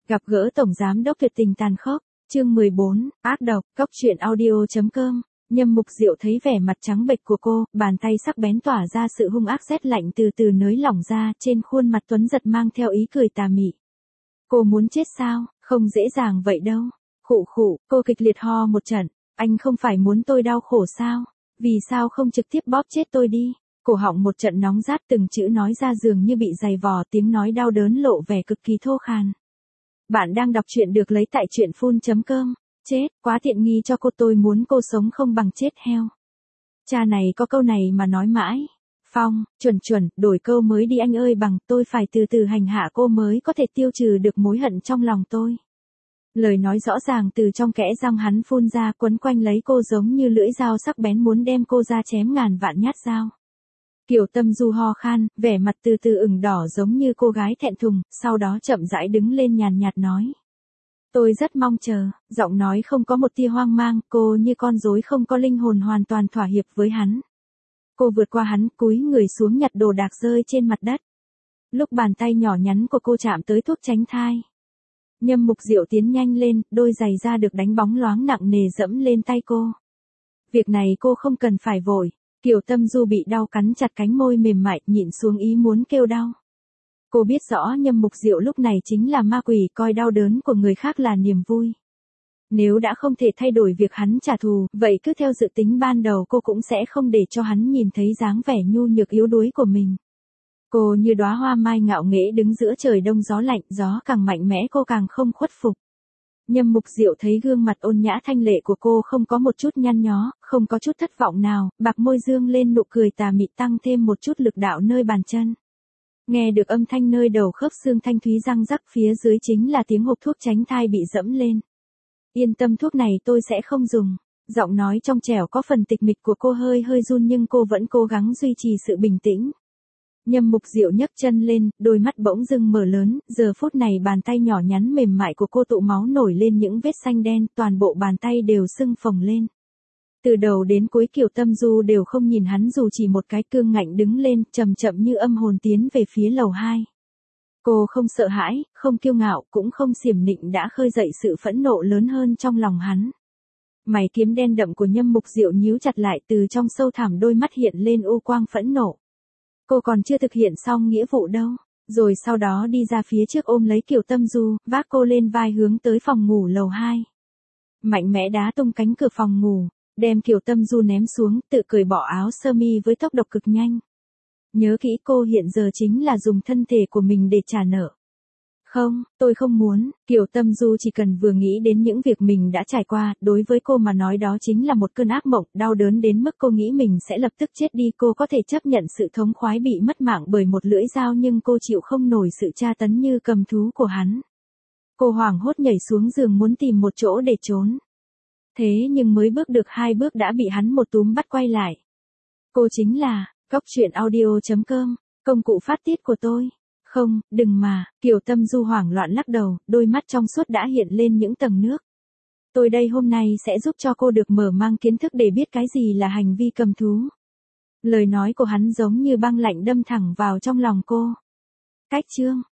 Gặp gỡ Tổng Giám đốc tuyệt tình tàn khốc, chương 14, ác độc, cóc truyện audio.com. Nhâm Mục Diệu thấy vẻ mặt trắng bệch của cô, bàn tay sắc bén tỏa ra sự hung ác rét lạnh từ từ nới lỏng ra, trên khuôn mặt tuấn giật mang theo ý cười tà mị. Cô muốn chết sao? Không dễ dàng vậy đâu. Khụ khụ, cô kịch liệt ho một trận. Anh không phải muốn tôi đau khổ sao? Vì sao không trực tiếp bóp chết tôi đi? Cổ họng một trận nóng rát, từng chữ nói ra dường như bị dày vò, tiếng nói đau đớn lộ vẻ cực kỳ thô khan. Bạn đang đọc truyện được lấy tại truyện.com. Chết, quá tiện nghi cho cô, tôi muốn cô sống không bằng chết heo. Cha này có câu này mà nói mãi. Phong, chuẩn, đổi câu mới đi anh ơi, bằng tôi phải từ từ hành hạ cô mới có thể tiêu trừ được mối hận trong lòng tôi. Lời nói rõ ràng từ trong kẽ răng hắn phun ra, quấn quanh lấy cô giống như lưỡi dao sắc bén muốn đem cô ra chém ngàn vạn nhát dao. Kiều Tâm Du ho khan, vẻ mặt từ từ ửng đỏ giống như cô gái thẹn thùng, sau đó chậm rãi đứng lên nhàn nhạt nói. Tôi rất mong chờ, giọng nói không có một tia hoang mang, cô như con rối không có linh hồn hoàn toàn thỏa hiệp với hắn. Cô vượt qua hắn, cúi người xuống nhặt đồ đạc rơi trên mặt đất. Lúc bàn tay nhỏ nhắn của cô chạm tới thuốc tránh thai, Nhâm Mục Diệu tiến nhanh lên, đôi giày da được đánh bóng loáng nặng nề dẫm lên tay cô. Việc này cô không cần phải vội. Kiều Tâm Du bị đau cắn chặt cánh môi mềm mại, nhịn xuống ý muốn kêu đau. Cô biết rõ Nhâm Mục Diệu lúc này chính là ma quỷ, coi đau đớn của người khác là niềm vui. Nếu đã không thể thay đổi việc hắn trả thù, vậy cứ theo dự tính ban đầu cô cũng sẽ không để cho hắn nhìn thấy dáng vẻ nhu nhược yếu đuối của mình. Cô như đóa hoa mai ngạo nghễ đứng giữa trời đông gió lạnh, gió càng mạnh mẽ cô càng không khuất phục. Nhâm Mục Diệu thấy gương mặt ôn nhã thanh lệ của cô không có một chút nhăn nhó, không có chút thất vọng nào, bạc môi dương lên nụ cười tà mị, tăng thêm một chút lực đạo nơi bàn chân. Nghe được âm thanh nơi đầu khớp xương thanh thúy răng rắc, phía dưới chính là tiếng hộp thuốc tránh thai bị dẫm lên. Yên tâm, thuốc này tôi sẽ không dùng. Giọng nói trong trẻo có phần tịch mịch của cô hơi run nhưng cô vẫn cố gắng duy trì sự bình tĩnh. Nhâm Mục Diệu nhấc chân lên, đôi mắt bỗng dưng mở lớn, giờ phút này bàn tay nhỏ nhắn mềm mại của cô tụ máu nổi lên những vết xanh đen, toàn bộ bàn tay đều sưng phồng lên. Từ đầu đến cuối Kiều Tâm Du đều không nhìn hắn dù chỉ một cái, cương ngạnh đứng lên, chậm như âm hồn tiến về phía lầu 2. Cô không sợ hãi, không kiêu ngạo, cũng không xiểm nịnh, đã khơi dậy sự phẫn nộ lớn hơn trong lòng hắn. Mày kiếm đen đậm của Nhâm Mục Diệu nhíu chặt lại, từ trong sâu thẳm đôi mắt hiện lên u quang phẫn nộ. Cô còn chưa thực hiện xong nghĩa vụ đâu. Rồi sau đó đi ra phía trước ôm lấy Kiều Tâm Du, vác cô lên vai hướng tới phòng ngủ lầu 2. Mạnh mẽ đá tung cánh cửa phòng ngủ, đem Kiều Tâm Du ném xuống, tự cởi bỏ áo sơ mi với tốc độ cực nhanh. Nhớ kỹ, cô hiện giờ chính là dùng thân thể của mình để trả nợ. Không, tôi không muốn. Kiều Tâm Du chỉ cần vừa nghĩ đến những việc mình đã trải qua, đối với cô mà nói đó chính là một cơn ác mộng, đau đớn đến mức cô nghĩ mình sẽ lập tức chết đi. Cô có thể chấp nhận sự thống khoái bị mất mạng bởi một lưỡi dao, nhưng cô chịu không nổi sự tra tấn như cầm thú của hắn. Cô hoảng hốt nhảy xuống giường muốn tìm một chỗ để trốn. Thế nhưng mới bước được 2 bước đã bị hắn một túm bắt quay lại. Cô chính là cóc truyện audio.com, công cụ phát tiết của tôi. Không, đừng mà. Kiều Tâm Du hoảng loạn lắc đầu, đôi mắt trong suốt đã hiện lên những tầng nước. Tôi đây hôm nay sẽ giúp cho cô được mở mang kiến thức để biết cái gì là hành vi cầm thú. Lời nói của hắn giống như băng lạnh đâm thẳng vào trong lòng cô. Cách chương